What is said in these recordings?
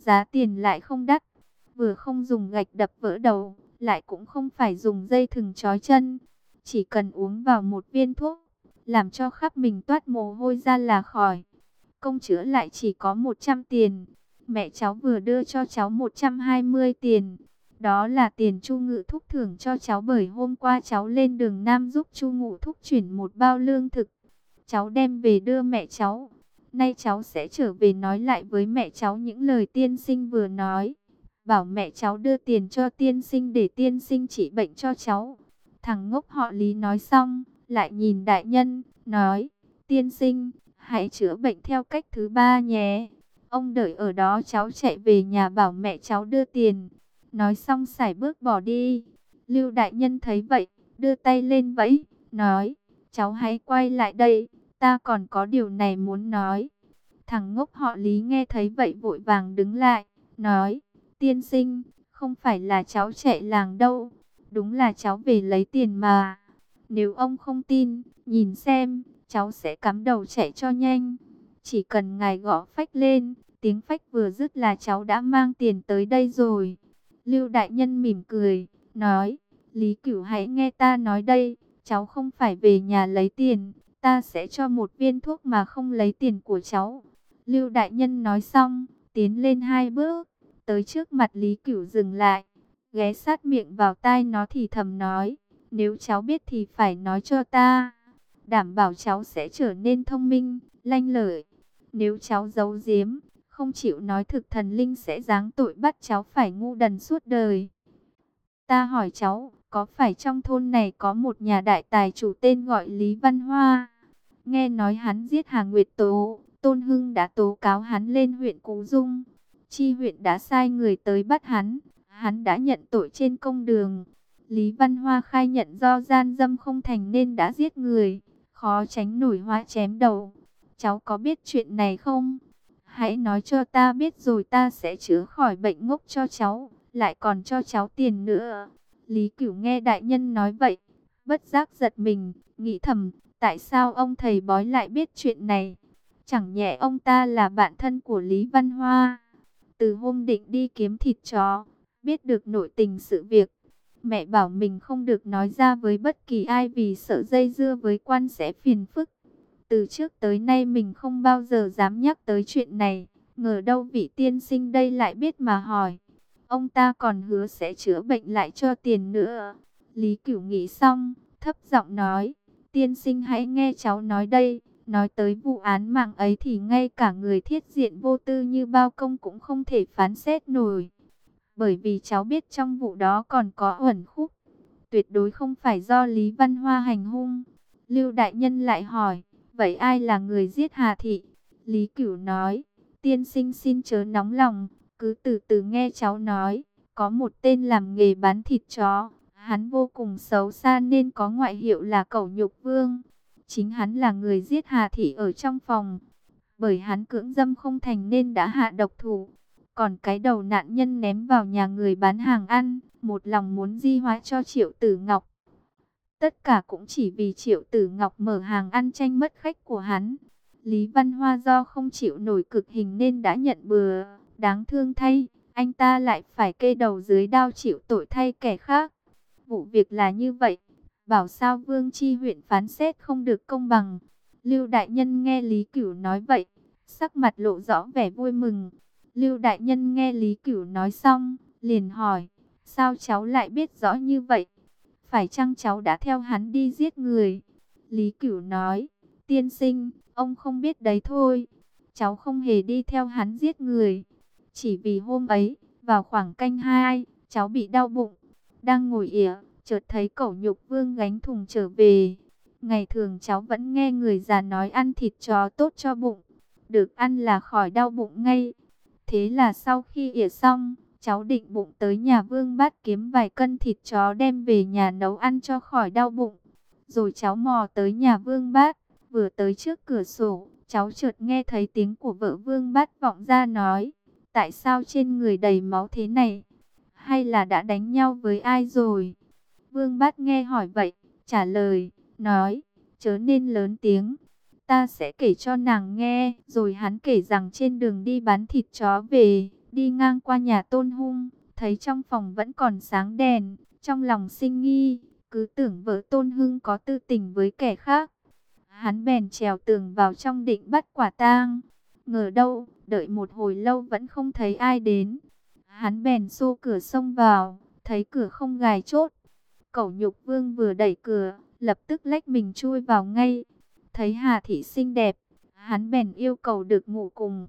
giá tiền lại không đắt, vừa không dùng gạch đập vỡ đầu, lại cũng không phải dùng dây thừng trói chân. Chỉ cần uống vào một viên thuốc, làm cho khắp mình toát mồ hôi ra là khỏi. Công chữa lại chỉ có 100 tiền. Mẹ cháu vừa đưa cho cháu 120 tiền. Đó là tiền Chu Ngự Thúc thưởng cho cháu bởi hôm qua cháu lên đường Nam giúp Chu Ngự Thúc chuyển một bao lương thực. Cháu đem về đưa mẹ cháu. Nay cháu sẽ trở về nói lại với mẹ cháu những lời tiên sinh vừa nói. Bảo mẹ cháu đưa tiền cho tiên sinh để tiên sinh trị bệnh cho cháu. Thằng ngốc họ Lý nói xong, lại nhìn đại nhân, nói, tiên sinh, hãy chữa bệnh theo cách thứ ba nhé. Ông đợi ở đó, cháu chạy về nhà bảo mẹ cháu đưa tiền. Nói xong sải bước bỏ đi. Lưu đại nhân thấy vậy, đưa tay lên vẫy, nói, cháu hãy quay lại đây, ta còn có điều này muốn nói. Thằng ngốc họ Lý nghe thấy vậy vội vàng đứng lại, nói, tiên sinh, không phải là cháu chạy làng đâu, đúng là cháu về lấy tiền mà. Nếu ông không tin, nhìn xem, cháu sẽ cắm đầu chạy cho nhanh. Chỉ cần ngài gõ phách lên, tiếng phách vừa dứt là cháu đã mang tiền tới đây rồi. Lưu đại nhân mỉm cười, nói, Lý Cửu hãy nghe ta nói đây, cháu không phải về nhà lấy tiền, ta sẽ cho một viên thuốc mà không lấy tiền của cháu. Lưu đại nhân nói xong, tiến lên 2 bước, tới trước mặt Lý Cửu dừng lại, ghé sát miệng vào tai nó thì thầm nói, nếu cháu biết thì phải nói cho ta, đảm bảo cháu sẽ trở nên thông minh, lanh lợi. Nếu cháu giấu giếm, không chịu nói thực, thần linh sẽ giáng tội bắt cháu phải ngu đần suốt đời. Ta hỏi cháu, có phải trong thôn này có một nhà đại tài chủ tên gọi Lý Văn Hoa? Nghe nói hắn giết Hà Nguyệt Tố, Tôn Hưng đã tố cáo hắn lên huyện Cú Dung. Chi huyện đã sai người tới bắt hắn, hắn đã nhận tội trên công đường. Lý Văn Hoa khai nhận do gian dâm không thành nên đã giết người, khó tránh nổi họa chém đầu. Cháu có biết chuyện này không? Hãy nói cho ta biết rồi ta sẽ chữa khỏi bệnh ngốc cho cháu, lại còn cho cháu tiền nữa. Lý Cửu nghe đại nhân nói vậy, bất giác giật mình, nghĩ thầm, tại sao ông thầy bói lại biết chuyện này? Chẳng nhẽ ông ta là bạn thân của Lý Văn Hoa? Từ hôm định đi kiếm thịt chó, biết được nội tình sự việc, mẹ bảo mình không được nói ra với bất kỳ ai vì sợ dây dưa với quan sẽ phiền phức. Từ trước tới nay mình không bao giờ dám nhắc tới chuyện này, ngờ đâu vị tiên sinh đây lại biết mà hỏi. Ông ta còn hứa sẽ chữa bệnh lại cho tiền nữa. Lý Cửu nghĩ xong, thấp giọng nói, tiên sinh hãy nghe cháu nói đây. Nói tới vụ án mạng ấy thì ngay cả người thiết diện vô tư như Bao Công cũng không thể phán xét nổi. Bởi vì cháu biết trong vụ đó còn có uẩn khúc, tuyệt đối không phải do Lý Văn Hoa hành hung. Lưu đại nhân lại hỏi, vậy ai là người giết Hà Thị? Lý Cửu nói, tiên sinh xin chớ nóng lòng, cứ từ từ nghe cháu nói. Có một tên làm nghề bán thịt chó, hắn vô cùng xấu xa nên có ngoại hiệu là Cẩu Nhục Vương. Chính hắn là người giết Hà Thị ở trong phòng. Bởi hắn cưỡng dâm không thành nên đã hạ độc thủ. Còn cái đầu nạn nhân ném vào nhà người bán hàng ăn, một lòng muốn di hóa cho Triệu Tử Ngọc. Tất cả cũng chỉ vì Triệu Tử Ngọc mở hàng ăn tranh mất khách của hắn. Lý Văn Hoa do không chịu nổi cực hình nên đã nhận bừa. Đáng thương thay, anh ta lại phải kê đầu dưới đao chịu tội thay kẻ khác. Vụ việc là như vậy, bảo sao Vương Chi huyện phán xét không được công bằng. Lưu đại nhân nghe Lý Cửu nói vậy, sắc mặt lộ rõ vẻ vui mừng. Lưu đại nhân nghe Lý Cửu nói xong, liền hỏi, sao cháu lại biết rõ như vậy? Phải chăng cháu đã theo hắn đi giết người? Lý Cửu nói, tiên sinh, ông không biết đấy thôi. Cháu không hề đi theo hắn giết người. Chỉ vì hôm ấy, vào khoảng canh 2, cháu bị đau bụng. Đang ngồi ỉa, chợt thấy Cẩu Nhục Vương gánh thùng trở về. Ngày thường cháu vẫn nghe người già nói ăn thịt chó tốt cho bụng. Được ăn là khỏi đau bụng ngay. Thế là sau khi ỉa xong, cháu định bụng tới nhà Vương Bát kiếm vài cân thịt chó đem về nhà nấu ăn cho khỏi đau bụng. Rồi cháu mò tới nhà Vương Bát, vừa tới trước cửa sổ, cháu chợt nghe thấy tiếng của vợ Vương Bát vọng ra nói, tại sao trên người đầy máu thế này? Hay là đã đánh nhau với ai rồi? Vương Bát nghe hỏi vậy, trả lời, nói, chớ nên lớn tiếng. Ta sẽ kể cho nàng nghe. Rồi hắn kể rằng trên đường đi bán thịt chó về, Đi ngang qua nhà Tôn Hung, thấy trong phòng vẫn còn sáng đèn, trong lòng sinh nghi, cứ tưởng vợ Tôn Hưng có tư tình với kẻ khác. Hắn bèn trèo tường vào trong định bắt quả tang. Ngờ đâu, đợi một hồi lâu vẫn không thấy ai đến. Hắn bèn xô cửa xông vào, thấy cửa không gài chốt. Cẩu Nhục Vương vừa đẩy cửa, lập tức lách mình chui vào ngay. Thấy Hà Thị xinh đẹp, hắn bèn yêu cầu được ngủ cùng.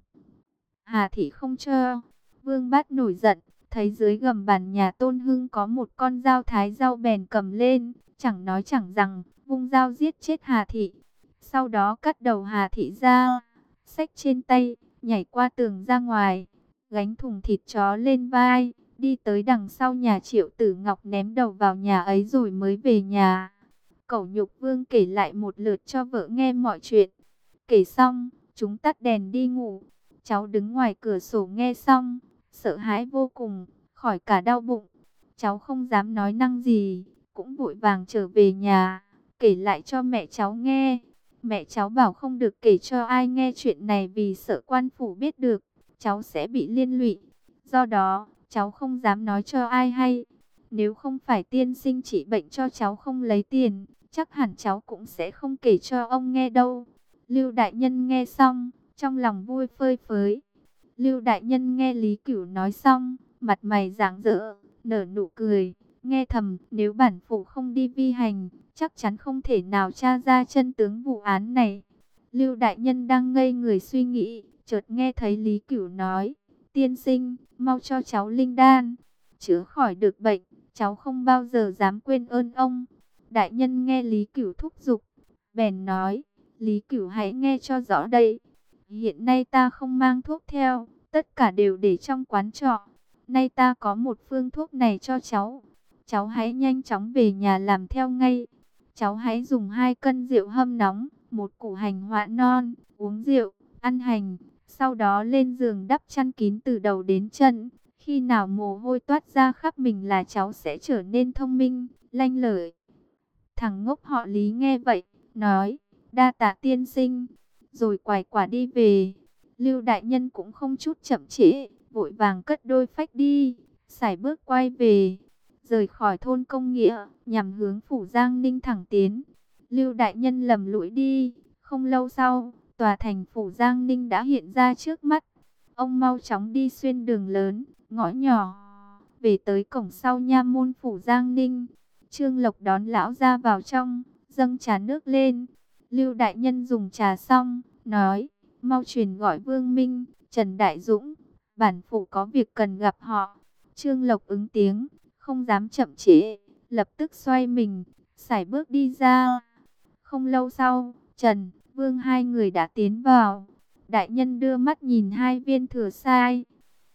Hà Thị không cho. Vương Bát nổi giận, thấy dưới gầm bàn nhà Tôn Hưng có một con dao thái dao bèn cầm lên, chẳng nói chẳng rằng, vung dao giết chết Hà Thị. Sau đó cắt đầu Hà Thị ra, xách trên tay, nhảy qua tường ra ngoài, gánh thùng thịt chó lên vai, đi tới đằng sau nhà Triệu Tử Ngọc ném đầu vào nhà ấy rồi mới về nhà. Cẩu Nhục Vương kể lại một lượt cho vợ nghe mọi chuyện. Kể xong, chúng tắt đèn đi ngủ. Cháu đứng ngoài cửa sổ nghe xong, sợ hãi vô cùng, khỏi cả đau bụng. Cháu không dám nói năng gì, cũng vội vàng trở về nhà, kể lại cho mẹ cháu nghe. Mẹ cháu bảo không được kể cho ai nghe chuyện này vì sợ quan phủ biết được, cháu sẽ bị liên lụy. Do đó, cháu không dám nói cho ai hay. Nếu không phải tiên sinh trị bệnh cho cháu không lấy tiền, chắc hẳn cháu cũng sẽ không kể cho ông nghe đâu. Lưu đại nhân nghe xong, trong lòng vui phơi phới. Lưu đại nhân nghe Lý Cửu nói xong, mặt mày rạng rỡ, nở nụ cười, nghe thầm, nếu bản phủ không đi vi hành, chắc chắn không thể nào tra ra chân tướng vụ án này. Lưu đại nhân đang ngây người suy nghĩ, chợt nghe thấy Lý Cửu nói, tiên sinh, mau cho cháu linh đan, chữa khỏi được bệnh, cháu không bao giờ dám quên ơn ông. Đại nhân nghe Lý Cửu thúc giục, bèn nói, Lý Cửu hãy nghe cho rõ đây. Hiện nay ta không mang thuốc theo, tất cả đều để trong quán trọ. Nay ta có một phương thuốc này cho cháu. Cháu hãy nhanh chóng về nhà làm theo ngay. Cháu hãy dùng 2 cân rượu hâm nóng, 1 củ hành họa non, uống rượu, ăn hành. Sau đó lên giường đắp chăn kín từ đầu đến chân. Khi nào mồ hôi toát ra khắp mình là cháu sẽ trở nên thông minh, lanh lợi. Thằng ngốc họ Lý nghe vậy, nói, đa tạ tiên sinh, rồi quải quả đi về. Lưu đại nhân cũng không chút chậm trễ, vội vàng cất đôi phách đi, sải bước quay về, rời khỏi thôn Công Nghĩa, nhằm hướng phủ Giang Ninh thẳng tiến. Lưu đại nhân lầm lũi đi, không lâu sau, tòa thành phủ Giang Ninh đã hiện ra trước mắt. Ông mau chóng đi xuyên đường lớn, ngõ nhỏ, về tới cổng sau nha môn phủ Giang Ninh. Trương Lộc đón lão ra vào trong, dâng trà nước lên. Lưu đại nhân dùng trà xong, nói, mau truyền gọi Vương Minh, Trần Đại Dũng, bản phủ có việc cần gặp họ. Trương Lộc ứng tiếng, không dám chậm trễ, lập tức xoay mình, sải bước đi ra. Không lâu sau, Trần, Vương hai người đã tiến vào. Đại nhân đưa mắt nhìn 2 viên thừa sai.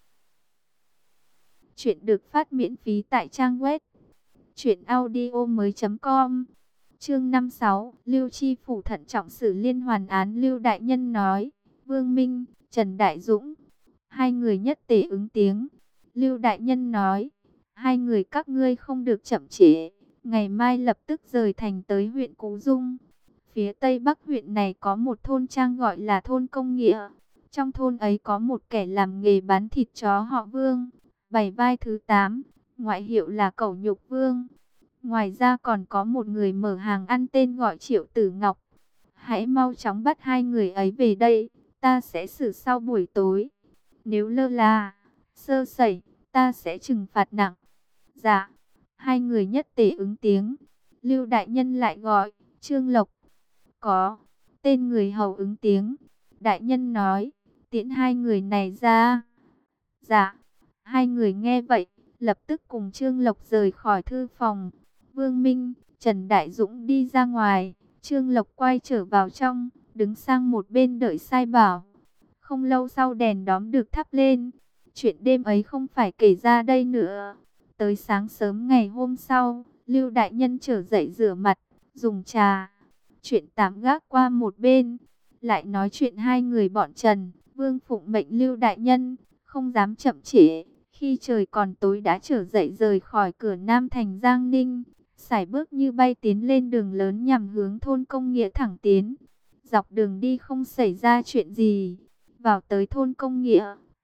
Chuyện được phát miễn phí tại trang web truyệnaudiomoi.com. Chương 56, Lưu Chi phủ thận trọng xử liên hoàn án. Lưu đại nhân nói, Vương Minh, Trần Đại Dũng, 2 người nhất tề ứng tiếng. Lưu đại nhân nói, 2 người các ngươi không được chậm trễ, ngày mai lập tức rời thành tới huyện Cú Dung. Phía tây bắc huyện này có một thôn trang gọi là thôn Công Nghĩa. Trong thôn ấy có một kẻ làm nghề bán thịt chó họ Vương, 7 vai thứ 8, ngoại hiệu là Cẩu Nhục Vương. Ngoài ra còn có một người mở hàng ăn tên gọi Triệu Tử Ngọc. Hãy mau chóng bắt 2 người ấy về đây, ta sẽ xử sau buổi tối. Nếu lơ là, sơ sẩy, ta sẽ trừng phạt nặng. Dạ, 2 người nhất tề ứng tiếng. Lưu đại nhân lại gọi, Trương Lộc. Có, tên người hầu ứng tiếng. Đại nhân nói, tiễn 2 người này ra. Dạ, 2 người nghe vậy, lập tức cùng Trương Lộc rời khỏi thư phòng. Vương Minh, Trần Đại Dũng đi ra ngoài, Trương Lộc quay trở vào trong, đứng sang một bên đợi sai bảo. Không lâu sau đèn đóm được thắp lên, chuyện đêm ấy không phải kể ra đây nữa. Tới sáng sớm ngày hôm sau, Lưu đại nhân trở dậy rửa mặt, dùng trà. Chuyện tạm gác qua một bên, lại nói chuyện 2 người bọn Trần, Vương phụng mệnh Lưu đại nhân, không dám chậm trễ. Khi trời còn tối đã trở dậy rời khỏi cửa Nam thành Giang Ninh, sải bước như bay tiến lên đường lớn nhằm hướng thôn Công Nghĩa thẳng tiến. Dọc đường đi không xảy ra chuyện gì. Vào tới thôn Công Nghĩa,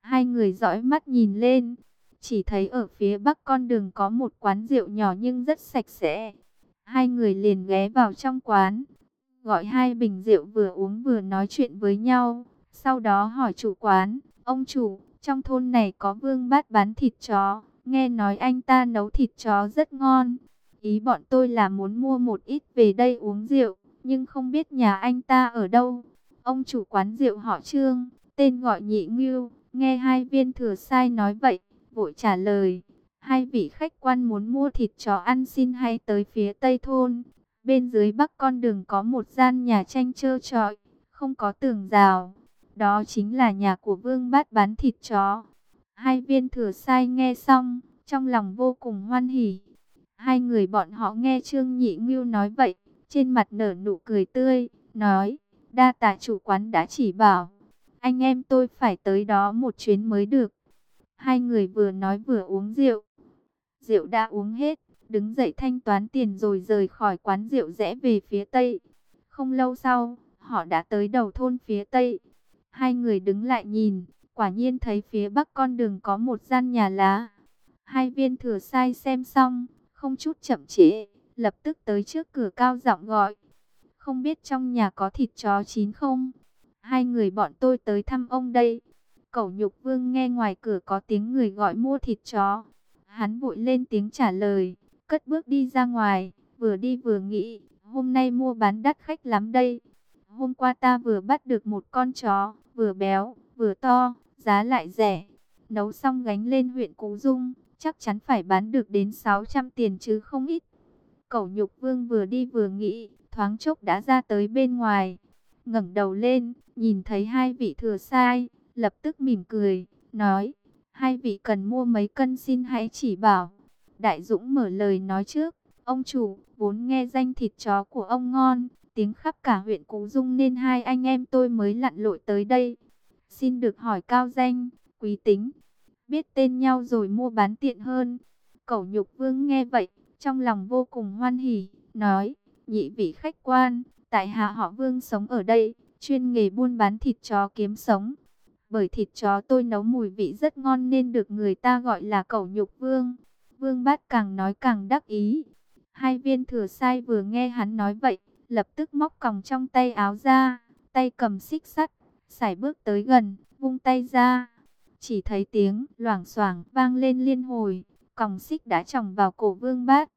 Hai người dõi mắt nhìn lên, chỉ thấy ở phía bắc con đường có một quán rượu nhỏ nhưng rất sạch sẽ. Hai người liền ghé vào trong quán, gọi hai bình rượu, vừa uống vừa nói chuyện với nhau. Sau đó hỏi chủ quán, ông chủ, trong thôn này có Vương Bát bán thịt chó, nghe nói anh ta nấu thịt chó rất ngon. Ý bọn tôi là muốn mua một ít về đây uống rượu, nhưng không biết nhà anh ta ở đâu. Ông chủ quán rượu họ Trương, tên gọi Nhị Ngưu, nghe hai viên thừa sai nói vậy, vội trả lời, hai vị khách quan muốn mua thịt chó ăn xin hãy tới phía tây thôn. Bên dưới bắc con đường có một gian nhà tranh trơ trọi, không có tường rào. Đó chính là nhà của Vương Bát bán thịt chó. Hai viên thừa sai nghe xong, trong lòng vô cùng hoan hỉ. Hai người bọn họ nghe Trương Nhị Ngưu nói vậy, trên mặt nở nụ cười tươi, nói, đa tạ chủ quán đã chỉ bảo. Anh em tôi phải tới đó một chuyến mới được. Hai người vừa nói vừa uống rượu. Rượu đã uống hết, đứng dậy thanh toán tiền rồi rời khỏi quán rượu rẽ về phía tây. Không lâu sau, họ đã tới đầu thôn phía tây. Hai người đứng lại nhìn, quả nhiên thấy phía bắc con đường có một gian nhà lá. Hai viên thừa sai xem xong, không chút chậm trễ, lập tức tới trước cửa cao giọng gọi. Không biết trong nhà có thịt chó chín không? Hai người bọn tôi tới thăm ông đây. Cẩu Nhục Vương nghe ngoài cửa có tiếng người gọi mua thịt chó. Hắn vội lên tiếng trả lời, cất bước đi ra ngoài, vừa đi vừa nghĩ, hôm nay mua bán đắt khách lắm đây. Hôm qua ta vừa bắt được một con chó, vừa béo, vừa to, giá lại rẻ. Nấu xong gánh lên huyện Cú Dung, chắc chắn phải bán được đến 600 tiền chứ không ít. Cẩu Nhục Vương vừa đi vừa nghĩ, thoáng chốc đã ra tới bên ngoài. Ngẩng đầu lên, nhìn thấy hai vị thừa sai, lập tức mỉm cười, nói, hai vị cần mua mấy cân xin hãy chỉ bảo. Đại Dũng mở lời nói trước, ông chủ, vốn nghe danh thịt chó của ông ngon, tiếng khắp cả huyện Cú Dung nên hai anh em tôi mới lặn lội tới đây. Xin được hỏi cao danh, quý tính, biết tên nhau rồi mua bán tiện hơn. Cẩu Nhục Vương nghe vậy, trong lòng vô cùng hoan hỉ, nói, nhị vị khách quan, tại hạ họ Vương sống ở đây, chuyên nghề buôn bán thịt chó kiếm sống. Bởi thịt chó tôi nấu mùi vị rất ngon nên được người ta gọi là Cẩu Nhục Vương. Vương Bát càng nói càng đắc ý. Hai viên thừa sai vừa nghe hắn nói vậy, lập tức móc còng trong tay áo ra, tay cầm xích sắt, sải bước tới gần, vung tay ra. Chỉ thấy tiếng loảng xoảng vang lên liên hồi, còng xích đã chòng vào cổ Vương Bát.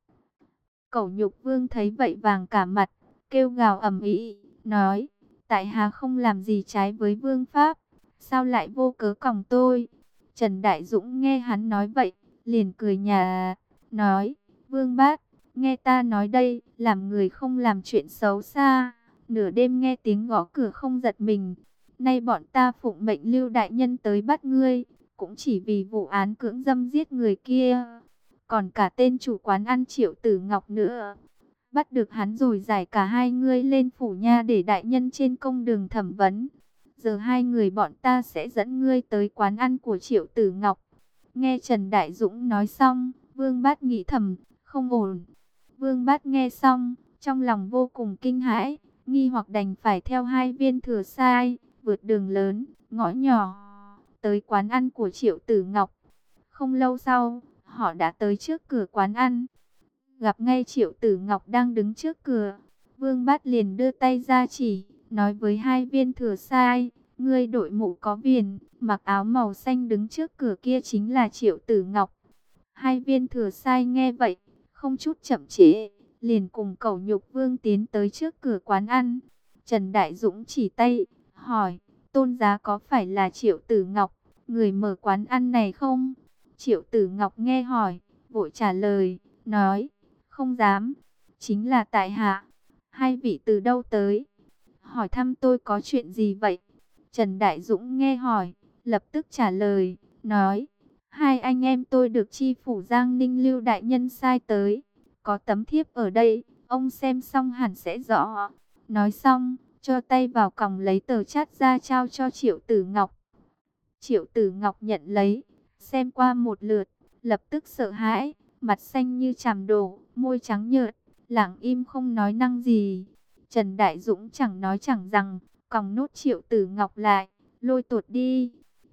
Cẩu Nhục Vương thấy vậy vàng cả mặt, kêu gào ầm ĩ, nói, tại hạ không làm gì trái với vương pháp, sao lại vô cớ còng tôi? Trần Đại Dũng nghe hắn nói vậy, liền cười nhạt, nói, Vương Bát, nghe ta nói đây, làm người không làm chuyện xấu xa, nửa đêm nghe tiếng gõ cửa không giật mình. Nay bọn ta phụng mệnh Lưu đại nhân tới bắt ngươi, cũng chỉ vì vụ án cưỡng dâm giết người kia. Còn cả tên chủ quán ăn Triệu Tử Ngọc nữa. Bắt được hắn rồi giải cả hai ngươi lên phủ nha để đại nhân trên công đường thẩm vấn. Giờ hai người bọn ta sẽ dẫn ngươi tới quán ăn của Triệu Tử Ngọc. Nghe Trần Đại Dũng nói xong, Vương Bát nghĩ thầm, không ổn. Vương Bát nghe xong, trong lòng vô cùng kinh hãi, nghi hoặc đành phải theo hai viên thừa sai, vượt đường lớn, ngõ nhỏ, tới quán ăn của Triệu Tử Ngọc. Không lâu sau, họ đã tới trước cửa quán ăn. Gặp ngay Triệu Tử Ngọc đang đứng trước cửa. Vương Bát liền đưa tay ra chỉ, nói với hai viên thừa sai, ngươi đội mũ có viền, mặc áo màu xanh đứng trước cửa kia chính là Triệu Tử Ngọc. Hai viên thừa sai nghe vậy, không chút chậm trễ, liền cùng Cẩu Nhục Vương tiến tới trước cửa quán ăn. Trần Đại Dũng chỉ tay, hỏi, tôn giá có phải là Triệu Tử Ngọc, người mở quán ăn này không? Triệu Tử Ngọc nghe hỏi, vội trả lời, nói, không dám, chính là tại hạ. Hai vị từ đâu tới? Hỏi thăm tôi có chuyện gì vậy? Trần Đại Dũng nghe hỏi, lập tức trả lời, nói, hai anh em tôi được chi phủ Giang Ninh Lưu đại nhân sai tới, có tấm thiếp ở đây, ông xem xong hẳn sẽ rõ. Nói xong, cho tay vào còng lấy tờ chát ra trao cho Triệu Tử Ngọc. Triệu Tử Ngọc nhận lấy, xem qua một lượt, lập tức sợ hãi, mặt xanh như chàm đổ, môi trắng nhợt, lặng im không nói năng gì. Trần Đại Dũng chẳng nói chẳng rằng, còng nốt Triệu Tử Ngọc lại, lôi tuột đi.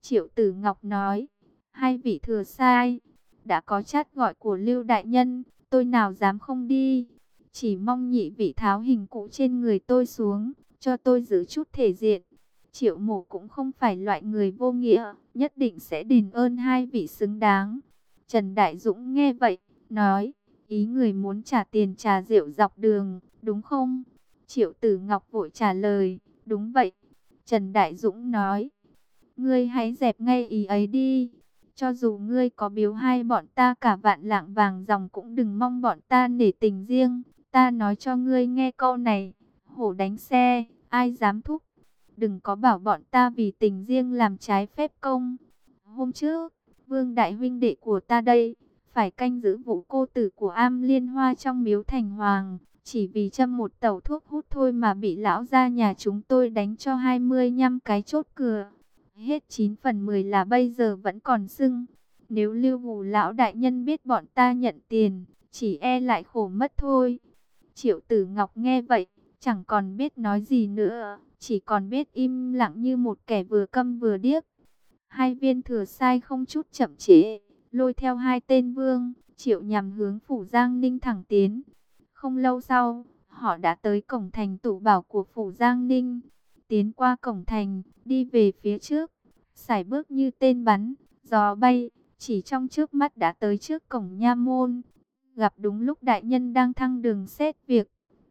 Triệu Tử Ngọc nói, hai vị thừa sai, đã có chát gọi của Lưu đại nhân, tôi nào dám không đi. Chỉ mong nhị vị tháo hình cụ trên người tôi xuống, cho tôi giữ chút thể diện. Triệu Mổ cũng không phải loại người vô nghĩa, nhất định sẽ đền ơn hai vị xứng đáng. Trần Đại Dũng nghe vậy, nói, ý người muốn trả tiền trà rượu dọc đường, đúng không? Triệu Tử Ngọc vội trả lời, đúng vậy. Trần Đại Dũng nói, ngươi hãy dẹp ngay ý ấy đi. Cho dù ngươi có biếu hai bọn ta cả vạn lạng vàng dòng cũng đừng mong bọn ta nể tình riêng. Ta nói cho ngươi nghe câu này, hổ đánh xe, ai dám thúc. Đừng có bảo bọn ta vì tình riêng làm trái phép công. Hôm trước, Vương đại huynh đệ của ta đây, phải canh giữ vụ cô tử của Am Liên Hoa trong miếu thành hoàng. Chỉ vì châm một tẩu thuốc hút thôi mà bị lão gia nhà chúng tôi đánh cho 25 cái chốt cửa. Hết 9 phần 10 là bây giờ vẫn còn sưng. Nếu Lưu Hù lão đại nhân biết bọn ta nhận tiền, chỉ e lại khổ mất thôi. Triệu Tử Ngọc nghe vậy, chẳng còn biết nói gì nữa, chỉ còn biết im lặng như một kẻ vừa câm vừa điếc. Hai viên thừa sai không chút chậm trễ, lôi theo hai tên Vương, Triệu nhằm hướng phủ Giang Ninh thẳng tiến. Không lâu sau, họ đã tới cổng thành tủ bảo của phủ Giang Ninh. Tiến qua cổng thành, đi về phía trước, sải bước như tên bắn, gió bay, chỉ trong trước mắt đã tới trước cổng nha môn. Gặp đúng lúc đại nhân đang thăng đường xét việc.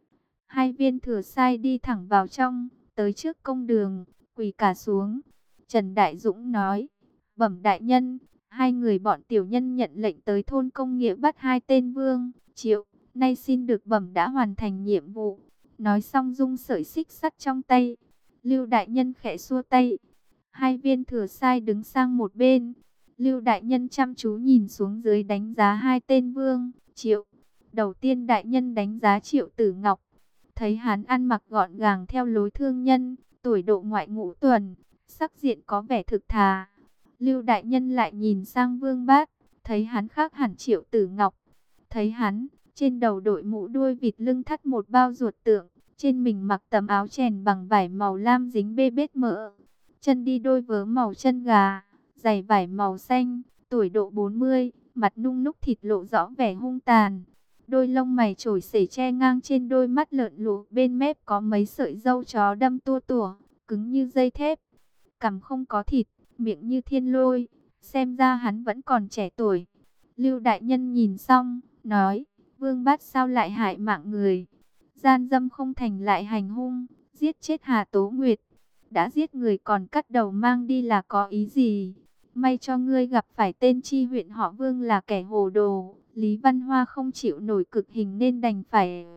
Hai viên thừa sai đi thẳng vào trong, tới trước công đường, quỳ cả xuống. Trần Đại Dũng nói, bẩm đại nhân, hai người bọn tiểu nhân nhận lệnh tới thôn công nghĩa bắt hai tên Vương, Triệu, nay xin được bẩm đã hoàn thành nhiệm vụ. Nói xong rung sợi xích sắt trong tay. Lưu đại nhân khẽ xua tay. Hai viên thừa sai đứng sang một bên. Lưu đại nhân chăm chú nhìn xuống dưới đánh giá hai tên Vương, Triệu. Đầu tiên đại nhân đánh giá Triệu Tử Ngọc. Thấy hắn ăn mặc gọn gàng theo lối thương nhân, tuổi độ ngoại ngũ tuần, sắc diện có vẻ thực thà. Lưu đại nhân lại nhìn sang Vương Bát, thấy hắn khác hẳn Triệu Tử Ngọc. Thấy hắn, trên đầu đội mũ đuôi vịt lưng thắt một bao ruột tượng, trên mình mặc tấm áo chèn bằng vải màu lam dính bê bết mỡ. Chân đi đôi vớ màu chân gà, giày vải màu xanh, tuổi độ 40, mặt nung núc thịt lộ rõ vẻ hung tàn. Đôi lông mày trổi xể che ngang trên đôi mắt lợn lụ, bên mép có mấy sợi râu chó đâm tua tủa, cứng như dây thép. Cằm không có thịt, miệng như thiên lôi, xem ra hắn vẫn còn trẻ tuổi. Lưu đại nhân nhìn xong, nói, Vương Bát sao lại hại mạng người? Gian dâm không thành lại hành hung, giết chết Hà Tố Nguyệt. Đã giết người còn cắt đầu mang đi là có ý gì? May cho ngươi gặp phải tên chi huyện họ Vương là kẻ hồ đồ. Lý Văn Hoa không chịu nổi cực hình nên đành phải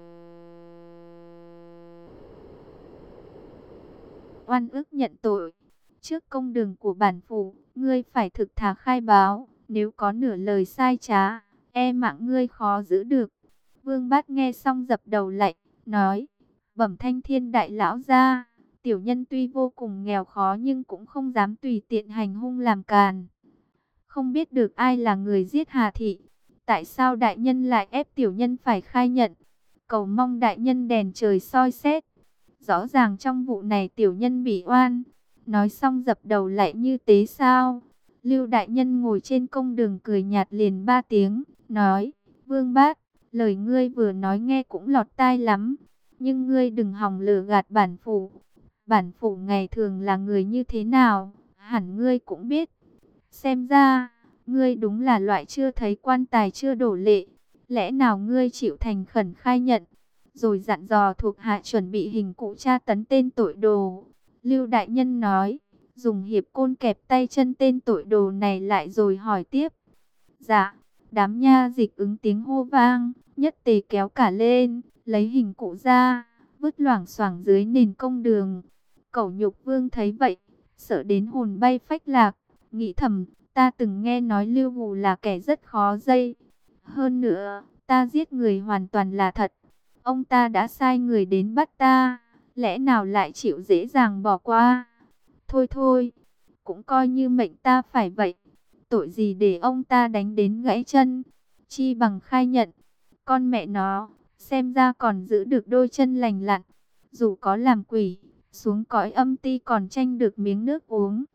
oan ức nhận tội. Trước công đường của bản phủ, ngươi phải thực thà khai báo. Nếu có nửa lời sai trá, e mạng ngươi khó giữ được. Vương Bát nghe xong dập đầu lạy, nói, bẩm Thanh Thiên đại lão gia, tiểu nhân tuy vô cùng nghèo khó nhưng cũng không dám tùy tiện hành hung làm càn. Không biết được ai là người giết Hà Thị. Tại sao đại nhân lại ép tiểu nhân phải khai nhận? Cầu mong đại nhân đèn trời soi xét. Rõ ràng trong vụ này tiểu nhân bị oan. Nói xong dập đầu lại như tế sao. Lưu đại nhân ngồi trên công đường cười nhạt liền 3 tiếng, nói, Vương Bát, lời ngươi vừa nói nghe cũng lọt tai lắm. Nhưng ngươi đừng hòng lừa gạt bản phủ. Bản phủ ngày thường là người như thế nào, hẳn ngươi cũng biết. Xem ra, ngươi đúng là loại chưa thấy quan tài chưa đổ lệ. Lẽ nào ngươi chịu thành khẩn khai nhận, rồi dặn dò thuộc hạ chuẩn bị hình cụ tra tấn tên tội đồ. Lưu đại nhân nói, dùng hiệp côn kẹp tay chân tên tội đồ này lại rồi hỏi tiếp. Dạ, đám nha dịch ứng tiếng hô vang, nhất tề kéo cả lên, lấy hình cụ ra, vứt loảng xoảng dưới nền công đường. Cẩu Nhục Vương thấy vậy, sợ đến hồn bay phách lạc, nghĩ thầm, ta từng nghe nói Lưu Hù là kẻ rất khó dây. Hơn nữa, ta giết người hoàn toàn là thật. Ông ta đã sai người đến bắt ta, lẽ nào lại chịu dễ dàng bỏ qua? Thôi thôi, cũng coi như mệnh ta phải vậy. Tội gì để ông ta đánh đến gãy chân, chi bằng khai nhận. Con mẹ nó, xem ra còn giữ được đôi chân lành lặn. Dù có làm quỷ, xuống cõi âm ti còn tranh được miếng nước uống.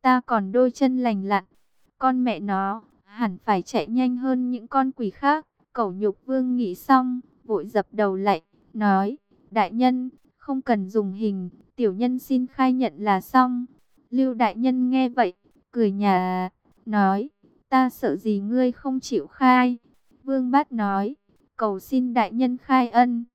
ta còn đôi chân lành lặn. Con mẹ nó, hẳn phải chạy nhanh hơn những con quỷ khác. Cẩu Nhục Vương nghĩ xong, vội dập đầu lạy, nói, đại nhân, không cần dùng hình, tiểu nhân xin khai nhận là xong. Lưu đại nhân nghe vậy, cười nhả, nói, ta sợ gì ngươi không chịu khai. Vương Bát nói, cầu xin đại nhân khai ân.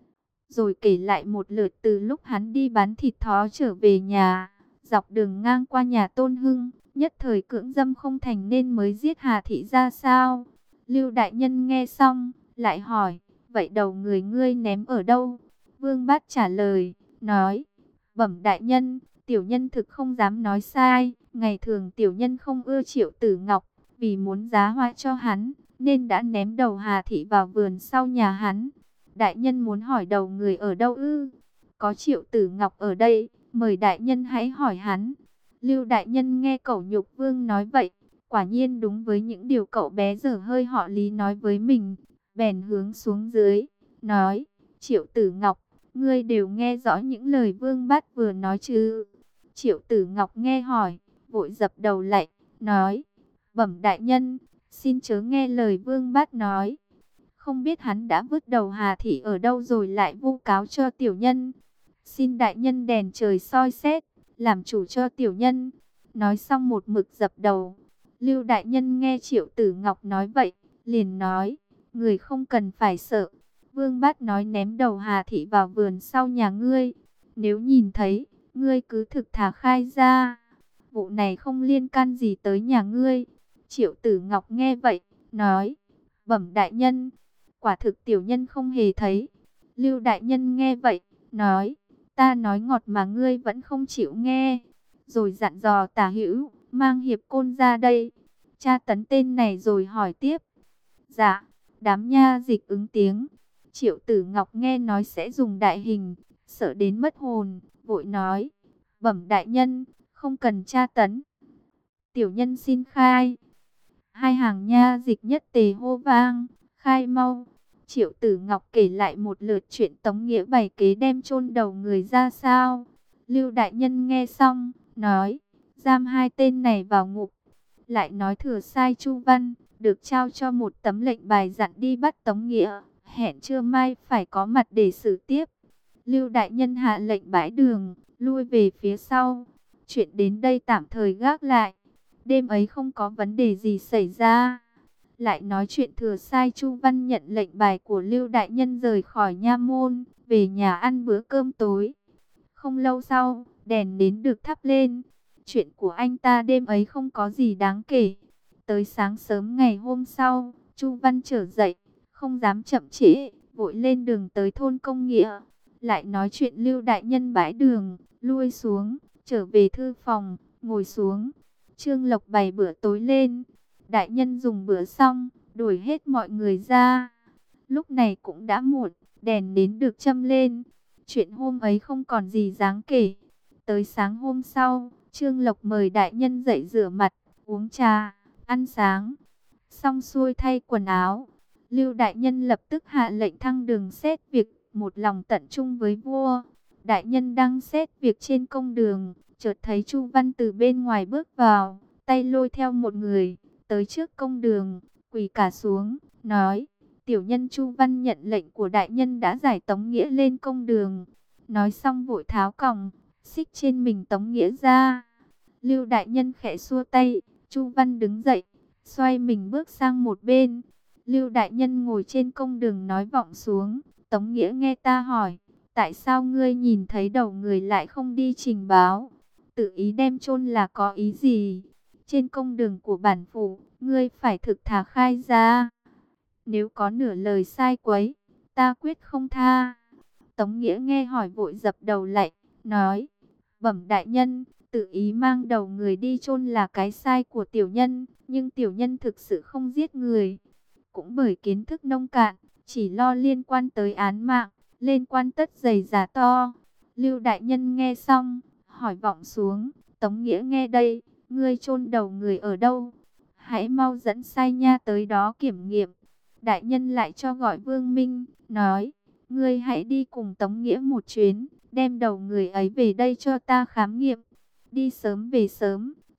Rồi kể lại một lượt từ lúc hắn đi bán thịt thó trở về nhà, dọc đường ngang qua nhà Tôn Hưng, nhất thời cưỡng dâm không thành nên mới giết Hà Thị ra sao. Lưu đại nhân nghe xong, lại hỏi, vậy đầu người ngươi ném ở đâu? Vương Bát trả lời, nói, bẩm đại nhân, tiểu nhân thực không dám nói sai, ngày thường tiểu nhân không ưa Triệu Tử Ngọc, vì muốn giá hoa cho hắn, nên đã ném đầu Hà Thị vào vườn sau nhà hắn. Đại nhân muốn hỏi đầu người ở đâu ư? Có Triệu Tử Ngọc ở đây, mời đại nhân hãy hỏi hắn. Lưu đại nhân nghe Cẩu Nhục Vương nói vậy, quả nhiên đúng với những điều cậu bé dở hơi họ Lý nói với mình, bèn hướng xuống dưới, nói, Triệu Tử Ngọc, ngươi đều nghe rõ những lời Vương Bát vừa nói chứ? Triệu Tử Ngọc nghe hỏi, vội dập đầu lạy, nói, bẩm đại nhân, xin chớ nghe lời Vương Bát nói. Không biết hắn đã vứt đầu Hà Thị ở đâu rồi lại vu cáo cho tiểu nhân. Xin đại nhân đèn trời soi xét, làm chủ cho tiểu nhân. Nói xong một mực dập đầu. Lưu đại nhân nghe Triệu Tử Ngọc nói vậy, liền nói, người không cần phải sợ. Vương Bát nói ném đầu Hà Thị vào vườn sau nhà ngươi. Nếu nhìn thấy, ngươi cứ thực thà khai ra. Vụ này không liên can gì tới nhà ngươi. Triệu Tử Ngọc nghe vậy, nói, bẩm đại nhân, quả thực tiểu nhân không hề thấy. Lưu đại nhân nghe vậy, nói, ta nói ngọt mà ngươi vẫn không chịu nghe. Rồi dặn dò Tả Hữu, mang Hiệp Côn ra đây. Tra tấn tên này rồi hỏi tiếp. Dạ, đám nha dịch ứng tiếng. Triệu Tử Ngọc nghe nói sẽ dùng đại hình, sợ đến mất hồn, vội nói, bẩm đại nhân, không cần tra tấn. Tiểu nhân xin khai. Hai hàng nha dịch nhất tề hô vang, khai mau. Triệu Tử Ngọc kể lại một lượt chuyện Tống Nghĩa bày kế đem chôn đầu người ra sao. Lưu đại nhân nghe xong, nói, giam hai tên này vào ngục. Lại nói thừa sai Chu Văn, được trao cho một tấm lệnh bài dặn đi bắt Tống Nghĩa, hẹn trưa mai phải có mặt để xử tiếp. Lưu đại nhân hạ lệnh bãi đường, lui về phía sau. Chuyện đến đây tạm thời gác lại. Đêm ấy không có vấn đề gì xảy ra. Lại nói chuyện thừa sai Chu Văn nhận lệnh bài của Lưu đại nhân rời khỏi nha môn, về nhà ăn bữa cơm tối. Không lâu sau, đèn nến được thắp lên. Chuyện của anh ta đêm ấy không có gì đáng kể. Tới sáng sớm ngày hôm sau, Chu Văn trở dậy, không dám chậm trễ, vội lên đường tới thôn Công Nghĩa. Lại nói chuyện Lưu đại nhân bãi đường, lui xuống, trở về thư phòng, ngồi xuống. Trương Lộc bày bữa tối lên. Đại nhân dùng bữa xong, đuổi hết mọi người ra. Lúc này cũng đã muộn, đèn nến được châm lên. Chuyện hôm ấy không còn gì đáng kể. Tới sáng hôm sau, Trương Lộc mời đại nhân dậy rửa mặt, uống trà, ăn sáng. Xong xuôi thay quần áo, Lưu đại nhân lập tức hạ lệnh thăng đường xét việc, một lòng tận trung với vua. Đại nhân đang xét việc trên công đường, chợt thấy Chu Văn từ bên ngoài bước vào, tay lôi theo một người, tới trước công đường, quỳ cả xuống, nói, tiểu nhân Chu Văn nhận lệnh của đại nhân đã giải Tống Nghĩa lên công đường. Nói xong vội tháo còng, xích trên mình Tống Nghĩa ra. Lưu đại nhân khẽ xua tay, Chu Văn đứng dậy, xoay mình bước sang một bên. Lưu đại nhân ngồi trên công đường nói vọng xuống, Tống Nghĩa nghe ta hỏi, tại sao ngươi nhìn thấy đầu người lại không đi trình báo? Tự ý đem chôn là có ý gì? Trên công đường của bản phủ, ngươi phải thực thà khai ra. Nếu có nửa lời sai quấy, ta quyết không tha. Tống Nghĩa nghe hỏi vội dập đầu lạy, nói, bẩm đại nhân, tự ý mang đầu người đi chôn là cái sai của tiểu nhân, nhưng tiểu nhân thực sự không giết người. Cũng bởi kiến thức nông cạn, chỉ lo liên quan tới án mạng, lên quan tất dày giả to. Lưu đại nhân nghe xong, hỏi vọng xuống, Tống Nghĩa nghe đây, ngươi chôn đầu người ở đâu? Hãy mau dẫn sai nha tới đó kiểm nghiệm. Đại nhân lại cho gọi Vương Minh, nói, ngươi hãy đi cùng Tống Nghĩa một chuyến, đem đầu người ấy về đây cho ta khám nghiệm. Đi sớm về sớm,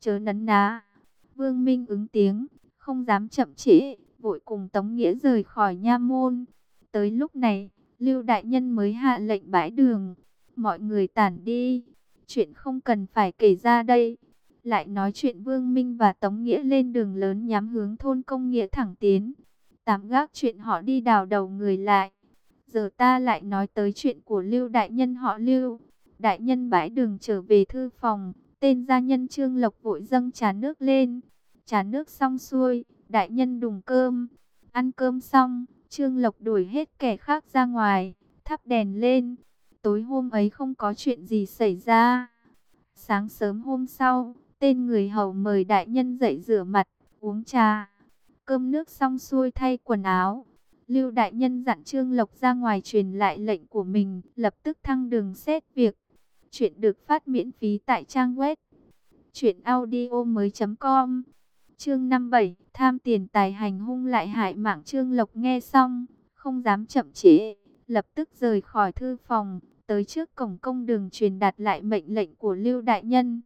chớ nấn ná. Vương Minh ứng tiếng, không dám chậm trễ, vội cùng Tống Nghĩa rời khỏi nha môn. Tới lúc này, Lưu đại nhân mới hạ lệnh bãi đường, mọi người tản đi, chuyện không cần phải kể ra đây. Lại nói chuyện Vương Minh và Tống Nghĩa lên đường lớn nhắm hướng thôn Công Nghĩa thẳng tiến. Tạm gác chuyện họ đi đào đầu người lại. Giờ ta lại nói tới chuyện của Lưu đại nhân họ Lưu. Đại nhân bãi đường trở về thư phòng, tên gia nhân Trương Lộc vội dâng trà nước lên. Trà nước xong xuôi, đại nhân đùng cơm. Ăn cơm xong, Trương Lộc đuổi hết kẻ khác ra ngoài, thắp đèn lên. Tối hôm ấy không có chuyện gì xảy ra. Sáng sớm hôm sau, tên người hầu mời đại nhân dậy rửa mặt, uống trà. Cơm nước xong xuôi thay quần áo. Lưu đại nhân dặn Trương Lộc ra ngoài truyền lại lệnh của mình, lập tức thăng đường xét việc. Chuyện được phát miễn phí tại trang web truyệnaudiomoi.com. Chương 57, tham tiền tài hành hung lại hại mạng. Trương Lộc nghe xong, không dám chậm trễ, lập tức rời khỏi thư phòng, tới trước cổng công đường truyền đạt lại mệnh lệnh của Lưu đại nhân.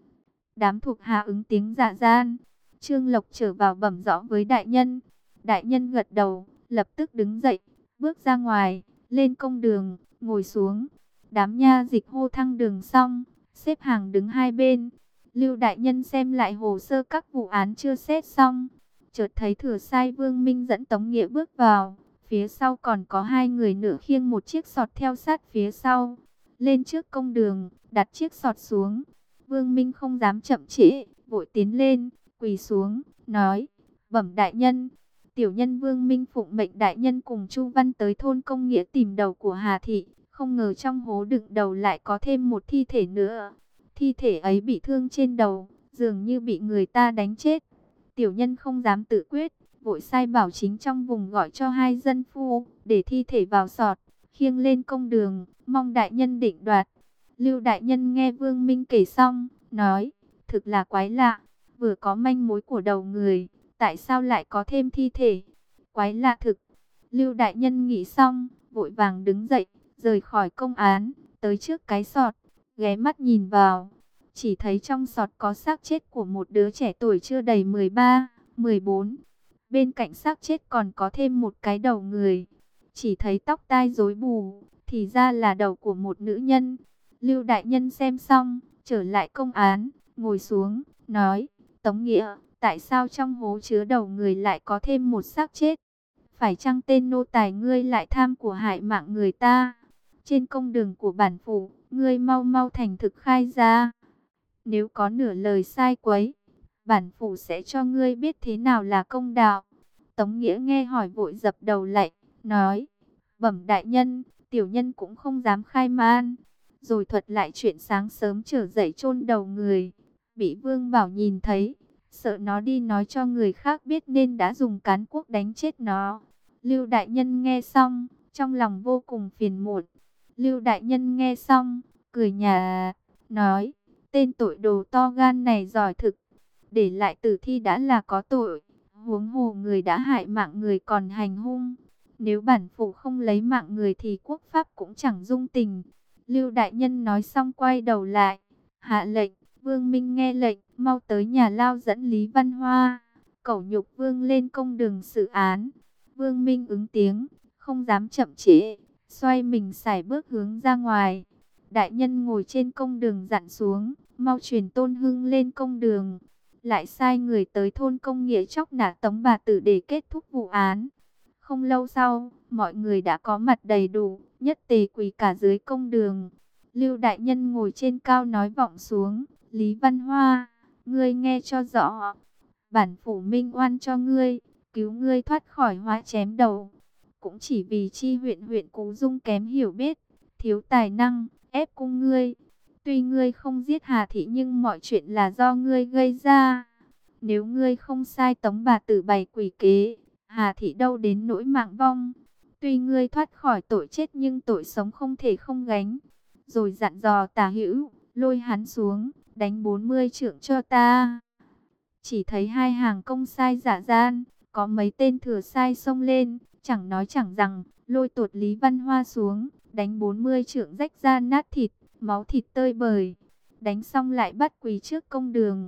Đám thuộc hạ ứng tiếng dạ gian. Trương Lộc trở vào bẩm rõ với đại nhân. Đại nhân gật đầu, lập tức đứng dậy, bước ra ngoài, lên công đường, ngồi xuống. Đám nha dịch hô thăng đường xong, xếp hàng đứng hai bên. Lưu đại nhân xem lại hồ sơ các vụ án chưa xét xong, chợt thấy Thừa Sai Vương Minh dẫn Tống Nghĩa bước vào, phía sau còn có hai người nữa khiêng một chiếc sọt theo sát phía sau. Lên trước công đường, đặt chiếc sọt xuống. Vương Minh không dám chậm trễ, vội tiến lên, quỳ xuống, nói: "Bẩm đại nhân, tiểu nhân Vương Minh phụng mệnh đại nhân cùng Chu Văn tới thôn Công Nghĩa tìm đầu của Hà thị, không ngờ trong hố đựng đầu lại có thêm một thi thể nữa. Thi thể ấy bị thương trên đầu, dường như bị người ta đánh chết. Tiểu nhân không dám tự quyết, vội sai bảo chính trong vùng gọi cho hai dân phu, để thi thể vào sọt, khiêng lên công đường, mong đại nhân định đoạt." Lưu đại nhân nghe Vương Minh kể xong, nói: "Thực là quái lạ, vừa có manh mối của đầu người, tại sao lại có thêm thi thể? Quái lạ thực." Lưu đại nhân nghĩ xong, vội vàng đứng dậy, rời khỏi công án, tới trước cái sọt, ghé mắt nhìn vào, chỉ thấy trong sọt có xác chết của một đứa trẻ tuổi chưa đầy 13, 14. Bên cạnh xác chết còn có thêm một cái đầu người, chỉ thấy tóc tai rối bù, thì ra là đầu của một nữ nhân. Lưu đại nhân xem xong, trở lại công án, ngồi xuống, nói: "Tống Nghĩa, tại sao trong hố chứa đầu người lại có thêm một xác chết? Phải chăng tên nô tài ngươi lại tham của hại mạng người ta? Trên công đường của bản phủ, ngươi mau mau thành thực khai ra. Nếu có nửa lời sai quấy, bản phủ sẽ cho ngươi biết thế nào là công đạo." Tống Nghĩa nghe hỏi vội dập đầu lạy, nói: "Bẩm đại nhân, tiểu nhân cũng không dám khai man." Rồi thuật lại chuyện sáng sớm trở dậy chôn đầu người, bị Vương Bảo nhìn thấy, sợ nó đi nói cho người khác biết nên đã dùng cán cuốc đánh chết nó. Lưu đại nhân nghe xong, trong lòng vô cùng phiền muộn. Lưu đại nhân nghe xong, cười nhạt, nói: "Tên tội đồ to gan này giỏi thực, để lại tử thi đã là có tội, huống hồ người đã hại mạng người còn hành hung. Nếu bản phủ không lấy mạng người thì quốc pháp cũng chẳng dung tình." Lưu đại nhân nói xong quay đầu lại, hạ lệnh: "Vương Minh nghe lệnh, mau tới nhà lao dẫn Lý Văn Hoa, cẩu nhục Vương lên công đường xử án." Vương Minh ứng tiếng, không dám chậm trễ, xoay mình sải bước hướng ra ngoài. Đại nhân ngồi trên công đường dặn xuống: "Mau truyền Tôn Hưng lên công đường." Lại sai người tới thôn Công Nghĩa chóc nã Tống bà tử để kết thúc vụ án. Không lâu sau, mọi người đã có mặt đầy đủ, nhất tề quỳ cả dưới công đường. Lưu đại nhân ngồi trên cao nói vọng xuống: "Lý Văn Hoa, ngươi nghe cho rõ. Bản phủ minh oan cho ngươi, cứu ngươi thoát khỏi hóa chém đầu, cũng chỉ vì chi huyện huyện Cú Dung kém hiểu biết, thiếu tài năng, ép cung ngươi. Tuy ngươi không giết Hà thị nhưng mọi chuyện là do ngươi gây ra. Nếu ngươi không sai Tống bà tử bày quỷ kế, Hà thị đâu đến nỗi mạng vong. Tuy ngươi thoát khỏi tội chết nhưng tội sống không thể không gánh." Rồi dặn dò Tả Hữu: "Lôi hắn xuống, đánh 40 trượng cho ta." Chỉ thấy hai hàng công sai giả gian, có mấy tên thừa sai xông lên, chẳng nói chẳng rằng, lôi tuột Lý Văn Hoa xuống, đánh 40 trượng rách da nát thịt, máu thịt tơi bời. Đánh xong lại bắt quỳ trước công đường.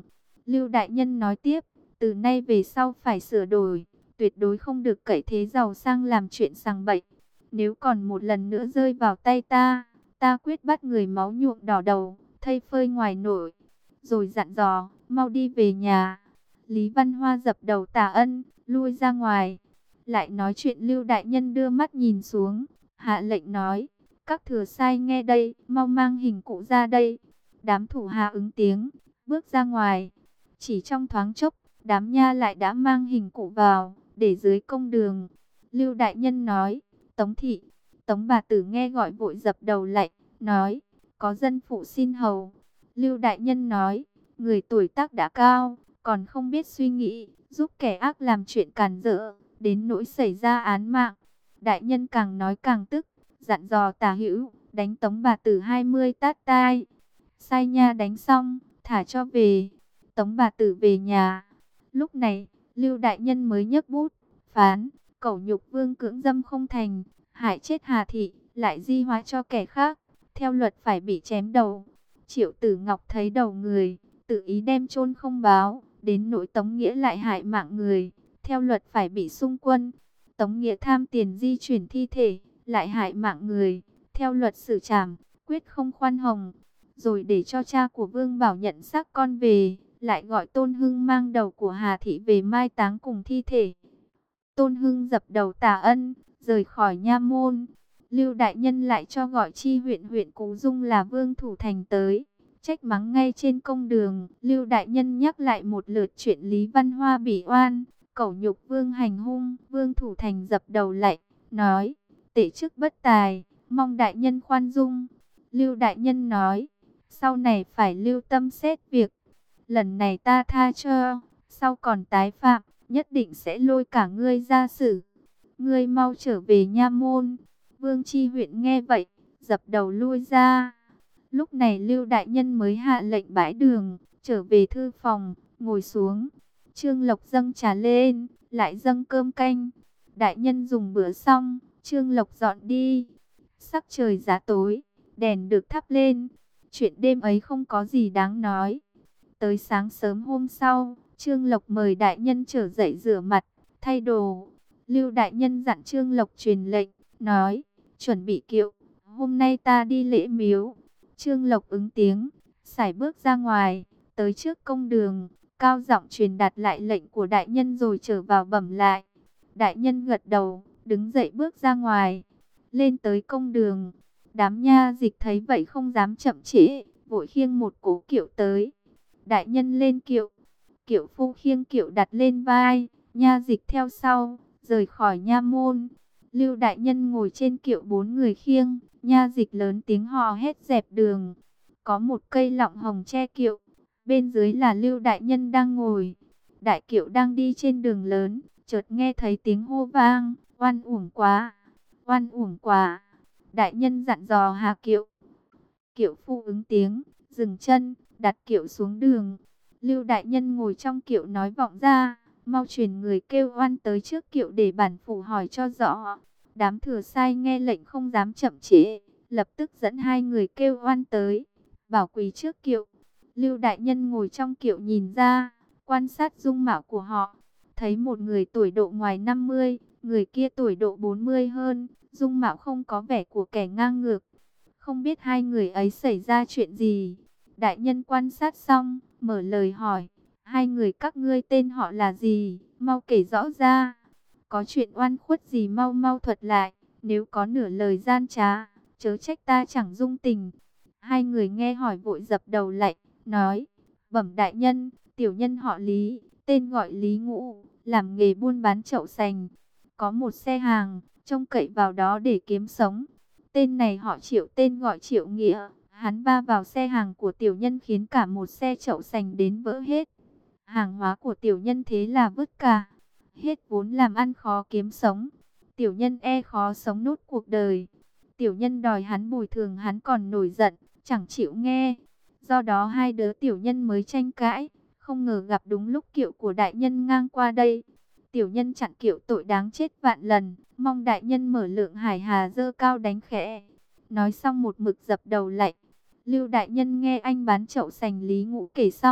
Lưu đại nhân nói tiếp, từ nay về sau phải sửa đổi, tuyệt đối không được cậy thế giàu sang làm chuyện sằng bậy. Nếu còn một lần nữa rơi vào tay ta, ta quyết bắt người máu nhuộm đỏ đầu, thây phơi ngoài nội. Rồi dặn dò, mau đi về nhà. Lý Văn Hoa dập đầu tạ ân, lui ra ngoài. Lại nói chuyện Lưu đại nhân đưa mắt nhìn xuống, hạ lệnh nói, các thừa sai nghe đây, mau mang hình cụ ra đây. Đám thủ hạ ứng tiếng, bước ra ngoài. Chỉ trong thoáng chốc, đám nha lại đã mang hình cụ vào, để dưới công đường. Lưu đại nhân nói, Tống thị, Tống bà tử nghe gọi vội dập đầu lạy, nói, có dân phụ xin hầu. Lưu đại nhân nói, người tuổi tác đã cao, còn không biết suy nghĩ, giúp kẻ ác làm chuyện càn rỡ, đến nỗi xảy ra án mạng. Đại nhân càng nói càng tức, dặn dò Tả Hữu, đánh Tống bà tử 20 tát tai. Sai nha đánh xong, thả cho về. Tống bà tử về nhà. Lúc này, Lưu đại nhân mới nhấc bút, phán, cẩu nhục vương cưỡng dâm không thành, hại chết Hà thị, lại di hóa cho kẻ khác, theo luật phải bị chém đầu. Triệu Tử Ngọc thấy đầu người, tự ý đem chôn không báo, đến nỗi Tống Nghĩa lại hại mạng người, theo luật phải bị xung quân. Tống Nghĩa tham tiền di chuyển thi thể, lại hại mạng người, theo luật xử trảm, quyết không khoan hồng. Rồi để cho cha của Vương Bảo nhận xác con về, lại gọi Tôn Hưng mang đầu của Hà thị về mai táng cùng thi thể. Tôn Hưng dập đầu tạ ân, rời khỏi nha môn. Lưu đại nhân lại cho gọi chi huyện huyện Cú Dung là Vương Thủ Thành tới, trách mắng ngay trên công đường. Lưu đại nhân nhắc lại một lượt chuyện Lý Văn Hoa bị oan, cẩu nhục Vương hành hung. Vương Thủ Thành dập đầu lạy, nói, tể chức bất tài, mong đại nhân khoan dung. Lưu đại nhân nói, sau này phải lưu tâm xét việc, lần này ta tha cho, sau còn tái phạm, nhất định sẽ lôi cả ngươi ra xử. Ngươi mau trở về nha môn. Vương Chi huyện nghe vậy, dập đầu lui ra. Lúc này Lưu đại nhân mới hạ lệnh bãi đường, trở về thư phòng, ngồi xuống. Trương Lộc dâng trà lên, lại dâng cơm canh. Đại nhân dùng bữa xong, Trương Lộc dọn đi. Sắc trời giá tối, đèn được thắp lên. Chuyện đêm ấy không có gì đáng nói. Tới sáng sớm hôm sau, Trương Lộc mời đại nhân trở dậy rửa mặt, thay đồ. Lưu đại nhân dặn Trương Lộc truyền lệnh, nói, chuẩn bị kiệu, hôm nay ta đi lễ miếu. Trương Lộc ứng tiếng, sải bước ra ngoài, tới trước công đường, cao giọng truyền đạt lại lệnh của đại nhân rồi trở vào bẩm lại. Đại nhân gật đầu, đứng dậy bước ra ngoài, lên tới công đường. Đám nha dịch thấy vậy không dám chậm trễ, vội khiêng một cố kiệu tới. Đại nhân lên kiệu, kiệu phu khiêng kiệu đặt lên vai, nha dịch theo sau, rời khỏi nha môn. Lưu đại nhân ngồi trên kiệu 4 người khiêng, nha dịch lớn tiếng hò hét dẹp đường. Có một cây lọng hồng che kiệu, bên dưới là Lưu đại nhân đang ngồi. Đại kiệu đang đi trên đường lớn, chợt nghe thấy tiếng hô vang, oan uổng quá, oan uổng quá. Đại nhân dặn dò hạ kiệu. Kiệu phu ứng tiếng, dừng chân, đặt kiệu xuống đường. Lưu đại nhân ngồi trong kiệu nói vọng ra, mau truyền người kêu oan tới trước kiệu để bản phủ hỏi cho rõ. Đám thừa sai nghe lệnh không dám chậm trễ, lập tức dẫn 2 người kêu oan tới, bảo quỳ trước kiệu. Lưu đại nhân ngồi trong kiệu nhìn ra, quan sát dung mạo của họ, thấy một người tuổi độ ngoài 50, người kia tuổi độ 40 hơn, dung mạo không có vẻ của kẻ ngang ngược. Không biết 2 người ấy xảy ra chuyện gì. Đại nhân quan sát xong, mở lời hỏi, 2 người các ngươi tên họ là gì, mau kể rõ ra. Có chuyện oan khuất gì mau mau thuật lại, nếu có nửa lời gian trá, chớ trách ta chẳng dung tình. 2 người nghe hỏi vội dập đầu lạy, nói, bẩm đại nhân, tiểu nhân họ Lý, tên gọi Lý Ngũ, làm nghề buôn bán chậu sành. Có một xe hàng, trông cậy vào đó để kiếm sống. Tên này họ Triệu, tên gọi Triệu Nghĩa. Hắn va vào xe hàng của tiểu nhân khiến cả một xe chậu sành đến vỡ hết. Hàng hóa của tiểu nhân thế là vứt cả. Hết vốn làm ăn khó kiếm sống. Tiểu nhân e khó sống nốt cuộc đời. Tiểu nhân đòi hắn bồi thường, hắn còn nổi giận, chẳng chịu nghe. Do đó 2 đứa tiểu nhân mới tranh cãi. Không ngờ gặp đúng lúc kiệu của đại nhân ngang qua đây. Tiểu nhân chặn kiệu tội đáng chết vạn lần. Mong đại nhân mở lượng hải hà dơ cao đánh khẽ. Nói xong một mực dập đầu lạy. Lưu đại nhân nghe anh bán chậu sành Lý Ngũ kể xong,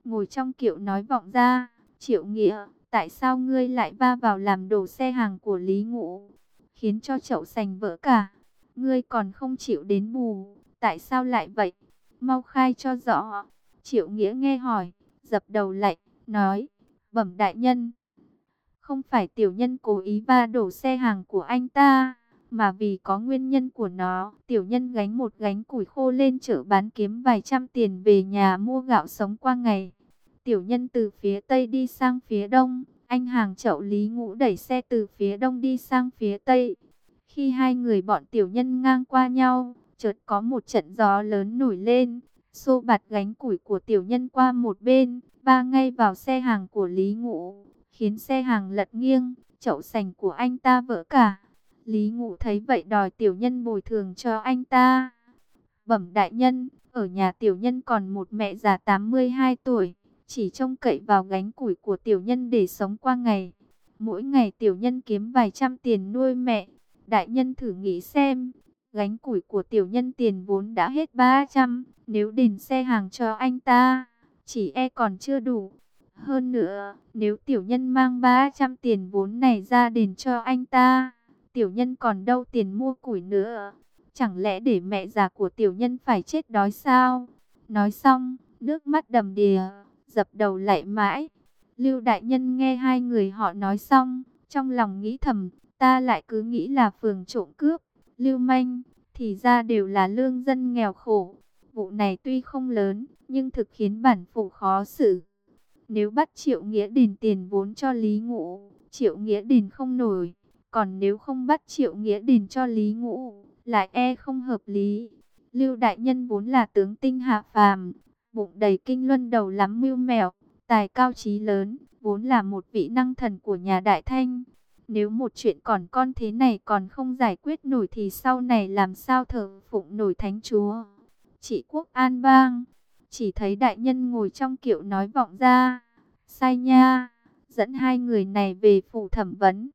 ngồi trong kiệu nói vọng ra, Triệu Nghĩa, tại sao ngươi lại va vào làm đổ xe hàng của Lý Ngũ, khiến cho chậu sành vỡ cả? Ngươi còn không chịu đến bù, tại sao lại vậy? Mau khai cho rõ. Triệu Nghĩa nghe hỏi, dập đầu lạy, nói, bẩm đại nhân, không phải tiểu nhân cố ý va đổ xe hàng của anh ta, mà vì có nguyên nhân của nó. Tiểu nhân gánh một gánh củi khô lên chợ bán kiếm vài trăm tiền về nhà mua gạo sống qua ngày. Tiểu nhân từ phía tây đi sang phía đông, anh hàng chậu Lý Ngũ đẩy xe từ phía đông đi sang phía tây. Khi hai người bọn tiểu nhân ngang qua nhau, chợt có một trận gió lớn nổi lên, xô bạt gánh củi của tiểu nhân qua một bên, va ngay vào xe hàng của Lý Ngũ, khiến xe hàng lật nghiêng, chậu sành của anh ta vỡ cả. Lý Ngũ thấy vậy đòi tiểu nhân bồi thường cho anh ta. Bẩm đại nhân, ở nhà tiểu nhân còn một mẹ già 82 tuổi, chỉ trông cậy vào gánh củi của tiểu nhân để sống qua ngày. Mỗi ngày tiểu nhân kiếm vài trăm tiền nuôi mẹ. Đại nhân thử nghĩ xem, gánh củi của tiểu nhân tiền vốn đã hết 300, nếu đền xe hàng cho anh ta, chỉ e còn chưa đủ. Hơn nữa, nếu tiểu nhân mang 300 tiền vốn này ra đền cho anh ta, tiểu nhân còn đâu tiền mua củi nữa. Chẳng lẽ để mẹ già của tiểu nhân phải chết đói sao? Nói xong, nước mắt đầm đìa, dập đầu lạy mãi. Lưu đại nhân nghe hai người họ nói xong, trong lòng nghĩ thầm, ta lại cứ nghĩ là phường trộm cướp, lưu manh, thì ra đều là lương dân nghèo khổ. Vụ này tuy không lớn, nhưng thực khiến bản phủ khó xử. Nếu bắt Triệu Nghĩa đền tiền vốn cho Lý Ngũ, Triệu Nghĩa đền không nổi. Còn nếu không bắt Triệu Nghĩa đền cho Lý Ngũ, lại e không hợp lý. Lưu đại nhân vốn là tướng tinh hạ phàm, bụng đầy kinh luân đầu lắm mưu mẹo, tài cao trí lớn, vốn là một vị năng thần của nhà Đại Thanh. Nếu một chuyện còn con thế này còn không giải quyết nổi thì sau này làm sao thờ phụng nổi thánh chúa? Trị quốc an bang, chỉ thấy đại nhân ngồi trong kiệu nói vọng ra, sai nha, dẫn hai người này về phủ thẩm vấn.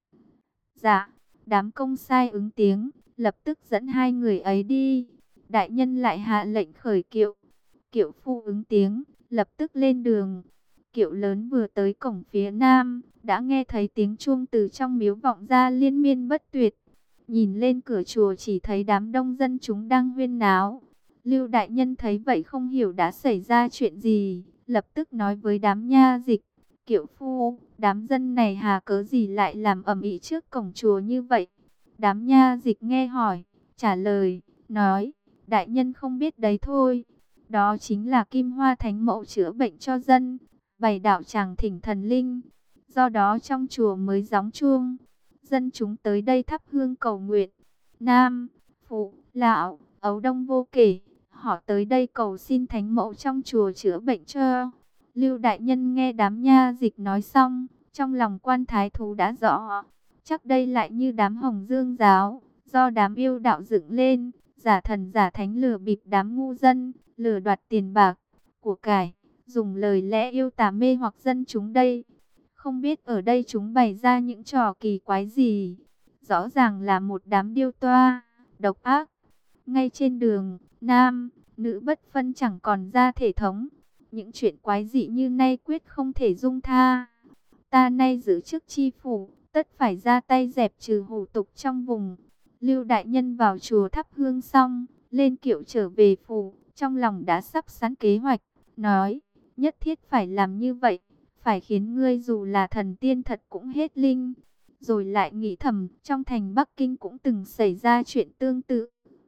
Dạ, đám công sai ứng tiếng, lập tức dẫn hai người ấy đi. Đại nhân lại hạ lệnh khởi kiệu. Kiệu phu ứng tiếng, lập tức lên đường. Kiệu lớn vừa tới cổng phía nam, đã nghe thấy tiếng chuông từ trong miếu vọng ra liên miên bất tuyệt. Nhìn lên cửa chùa chỉ thấy đám đông dân chúng đang huyên náo. Lưu đại nhân thấy vậy không hiểu đã xảy ra chuyện gì, lập tức nói với đám nha dịch, kiệu phu, đám dân này hà cớ gì lại làm ầm ĩ trước cổng chùa như vậy? Đám nha dịch nghe hỏi, trả lời, nói, đại nhân không biết đấy thôi. Đó chính là Kim Hoa Thánh Mẫu chữa bệnh cho dân, bày đạo tràng thỉnh thần linh. Do đó trong chùa mới gióng chuông, dân chúng tới đây thắp hương cầu nguyện. Nam, phụ, lão, ấu đông vô kể, họ tới đây cầu xin Thánh Mẫu trong chùa chữa bệnh cho. Lưu đại nhân nghe đám nha dịch nói xong, trong lòng quan thái thú đã rõ, chắc đây lại như đám Hồng Dương giáo, do đám yêu đạo dựng lên, giả thần giả thánh lừa bịp đám ngu dân, lừa đoạt tiền bạc, của cải, dùng lời lẽ yêu tà mê hoặc dân chúng đây. Không biết ở đây chúng bày ra những trò kỳ quái gì, rõ ràng là một đám điêu toa, độc ác. Ngay trên đường, nam, nữ bất phân chẳng còn ra thể thống. Những chuyện quái dị như nay quyết không thể dung tha. Ta nay giữ chức chi phủ, tất phải ra tay dẹp trừ hủ tục trong vùng. Lưu đại nhân vào chùa thắp hương xong, lên kiệu trở về phủ, trong lòng đã sắp sẵn kế hoạch, nói, nhất thiết phải làm như vậy, phải khiến ngươi dù là thần tiên thật cũng hết linh. Rồi lại nghĩ thầm, trong thành Bắc Kinh cũng từng xảy ra chuyện tương tự.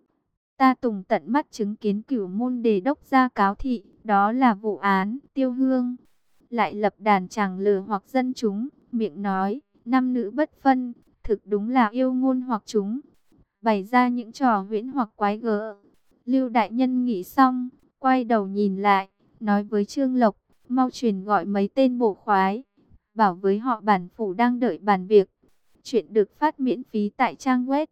Ta Tùng tận mắt chứng kiến Cửu Môn Đề đốc ra cáo thị, đó là vụ án Tiêu Hương. Lại lập đàn chàng lừa hoặc dân chúng, miệng nói, nam nữ bất phân, thực đúng là yêu ngôn hoặc chúng. Bày ra những trò huyễn hoặc quái gở. Lưu đại nhân nghĩ xong, quay đầu nhìn lại, nói với Trương Lộc, mau truyền gọi mấy tên bổ khoái, bảo với họ bản phủ đang đợi bàn việc. Chuyện được phát miễn phí tại trang web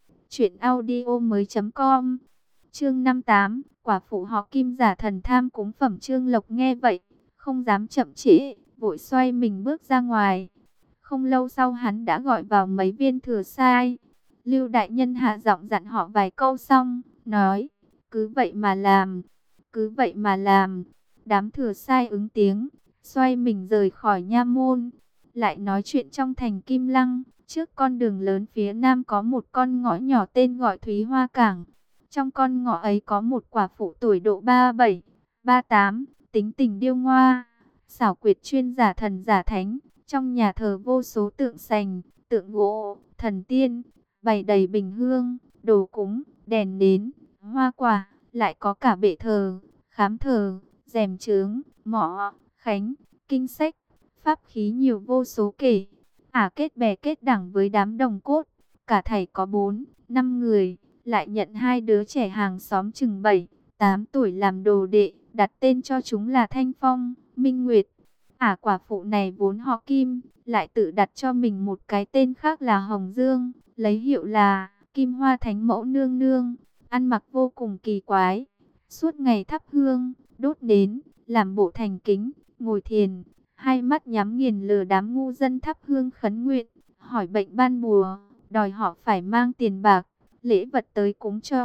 truyệnaudiomoi.com. Chương 58, quả phụ họ Kim giả thần tham cúng phẩm. Trương Lộc nghe vậy, không dám chậm trễ, vội xoay mình bước ra ngoài. Không lâu sau hắn đã gọi vào mấy viên thừa sai. Lưu đại nhân hạ giọng dặn họ vài câu xong, nói, cứ vậy mà làm, cứ vậy mà làm. Đám thừa sai ứng tiếng, xoay mình rời khỏi nha môn. Lại nói chuyện trong thành Kim Lăng, trước con đường lớn phía nam có một con ngõ nhỏ tên gọi Thúy Hoa Cảng. Trong con ngõ ấy có một quả phụ tuổi độ 37, 38, tính tình điêu ngoa, xảo quyệt chuyên giả thần giả thánh. Trong nhà thờ vô số tượng sành, tượng gỗ, thần tiên, bày đầy bình hương, đồ cúng, đèn nến, hoa quả, lại có cả bệ thờ, khám thờ, rèm chướng, mõ, khánh, kinh sách, pháp khí nhiều vô số kể. Kết bè kết đảng với đám đồng cốt, cả thảy có 4, 5 người, lại nhận 2 đứa trẻ hàng xóm chừng 7, 8 tuổi làm đồ đệ, đặt tên cho chúng là Thanh Phong, Minh Nguyệt. Quả phụ này vốn họ Kim, lại tự đặt cho mình một cái tên khác là Hồng Dương, lấy hiệu là Kim Hoa Thánh Mẫu Nương Nương, ăn mặc vô cùng kỳ quái. Suốt ngày thắp hương, đốt nến, làm bộ thành kính, ngồi thiền, hai mắt nhắm nghiền lừa đám ngu dân thắp hương khấn nguyện, hỏi bệnh ban bùa, đòi họ phải mang tiền bạc, lễ vật tới cúng cho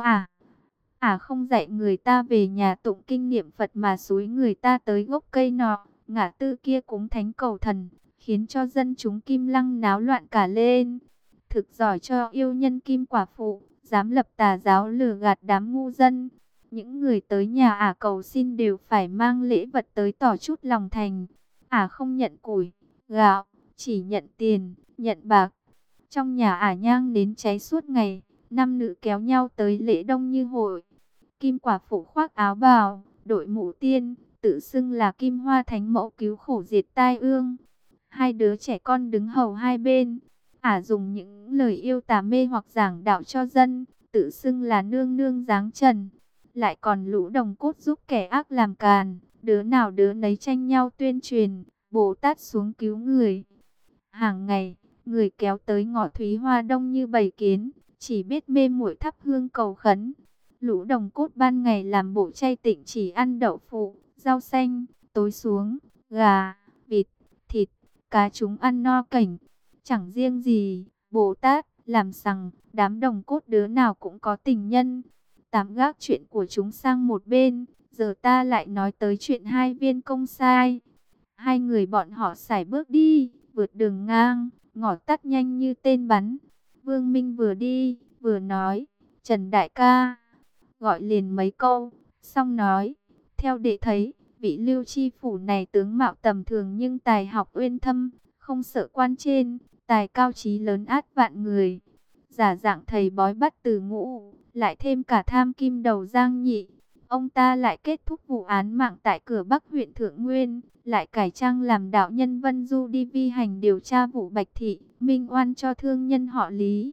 không dạy người ta về nhà tụng kinh niệm Phật mà xúi người ta tới gốc cây nọ, ngã tư kia cúng thánh cầu thần, khiến cho dân chúng Kim Lăng náo loạn cả lên. Thực giỏi cho yêu nhân Kim quả phụ, dám lập tà giáo lừa gạt đám ngu dân. Những người tới nhà cầu xin đều phải mang lễ vật tới tỏ chút lòng thành. Không nhận củi, gạo, chỉ nhận tiền, nhận bạc. Trong nhà nhang nến cháy suốt ngày, nam nữ kéo nhau tới lễ đông như hội. Kim quả phụ khoác áo bào, đội mũ tiên, tự xưng là Kim Hoa Thánh Mẫu cứu khổ diệt tai ương. Hai đứa trẻ con đứng hầu hai bên. Dùng những lời yêu tà mê hoặc giảng đạo cho dân, tự xưng là nương nương giáng trần. Lại còn lũ đồng cốt giúp kẻ ác làm càn, đứa nào đứa nấy tranh nhau tuyên truyền, Bồ Tát xuống cứu người. Hàng ngày, người kéo tới ngõ Thúy Hoa đông như bầy kiến, chỉ biết mê muội thắp hương cầu khấn. Lũ đồng cốt ban ngày làm bộ chay tịnh chỉ ăn đậu phụ, rau xanh, tối xuống, gà, vịt, thịt, cá chúng ăn no cảnh. Chẳng riêng gì, Bồ Tát, làm sằng, đám đồng cốt đứa nào cũng có tình nhân. Tạm gác chuyện của chúng sang một bên, giờ ta lại nói tới chuyện hai viên công sai. Hai người bọn họ sải bước đi, vượt đường ngang, ngỏ tắt nhanh như tên bắn. Vương Minh vừa đi, vừa nói, Trần đại ca, gọi liền mấy câu, xong nói, theo đệ thấy, vị Lưu Chi phủ này tướng mạo tầm thường nhưng tài học uyên thâm, không sợ quan trên, tài cao trí lớn át vạn người. Giả dạng thầy bói bắt từ ngũ, lại thêm cả tham kim đầu Giang Nhị. Ông ta lại kết thúc vụ án mạng tại cửa Bắc huyện Thượng Nguyên, lại cải trang làm đạo nhân Vân Du đi vi hành điều tra vụ Bạch Thị, minh oan cho thương nhân họ Lý.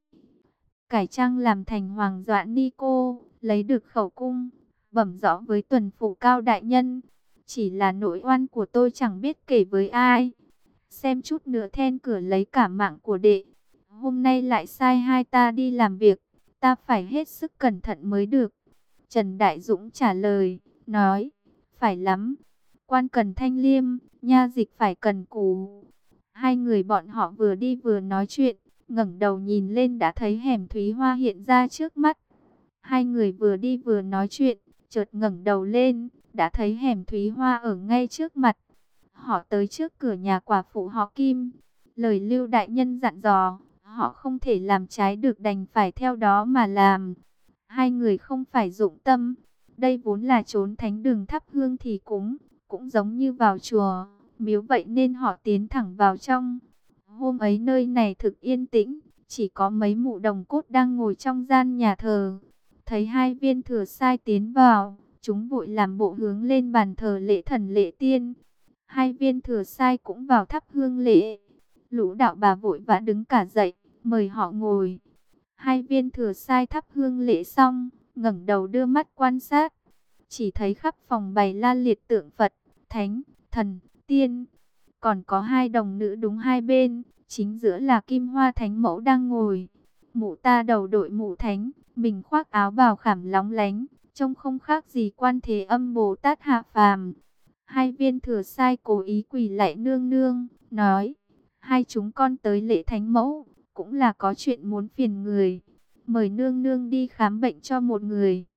Cải trang làm thành Hoàng Dọa Ni Cô, lấy được khẩu cung, bẩm rõ với tuần phủ Cao đại nhân. Chỉ là nỗi oan của tôi chẳng biết kể với ai. Xem chút nữa then cửa lấy cả mạng của đệ. Hôm nay lại sai hai ta đi làm việc, ta phải hết sức cẩn thận mới được. Trần Đại Dũng trả lời, nói, phải lắm. Quan cần thanh liêm, nha dịch phải cần cù. Hai người bọn họ vừa đi vừa nói chuyện, ngẩng đầu nhìn lên đã thấy hẻm Thúy Hoa hiện ra trước mắt. Hai người vừa đi vừa nói chuyện, chợt ngẩng đầu lên, đã thấy hẻm Thúy Hoa ở ngay trước mặt. Họ tới trước cửa nhà quả phụ họ Kim. Lời Lưu đại nhân dặn dò, họ không thể làm trái được đành phải theo đó mà làm. Hai người không phải dụng tâm. Đây vốn là chốn thánh đường thắp hương thì cúng, cũng giống như vào chùa, miếu vậy nên họ tiến thẳng vào trong. Hôm ấy nơi này thực yên tĩnh, chỉ có mấy mụ đồng cốt đang ngồi trong gian nhà thờ. Thấy hai viên thừa sai tiến vào, chúng vội làm bộ hướng lên bàn thờ lễ thần lễ tiên. Hai viên thừa sai cũng vào thắp hương lễ. Lũ đạo bà vội vã đứng cả dậy, mời họ ngồi. Hai viên thừa sai thắp hương lễ xong, ngẩng đầu đưa mắt quan sát. Chỉ thấy khắp phòng bày la liệt tượng Phật, Thánh, Thần, Tiên. Còn có hai đồng nữ đúng hai bên, chính giữa là Kim Hoa Thánh Mẫu đang ngồi. Mụ ta đầu đội mũ thánh, mình khoác áo bào khảm lóng lánh, trông không khác gì Quan Thế Âm Bồ Tát hạ phàm. Hai viên thừa sai cố ý quỳ lạy nương nương, nói, hai chúng con tới lễ Thánh Mẫu, cũng là có chuyện muốn phiền người. Mời nương nương đi khám bệnh cho một người.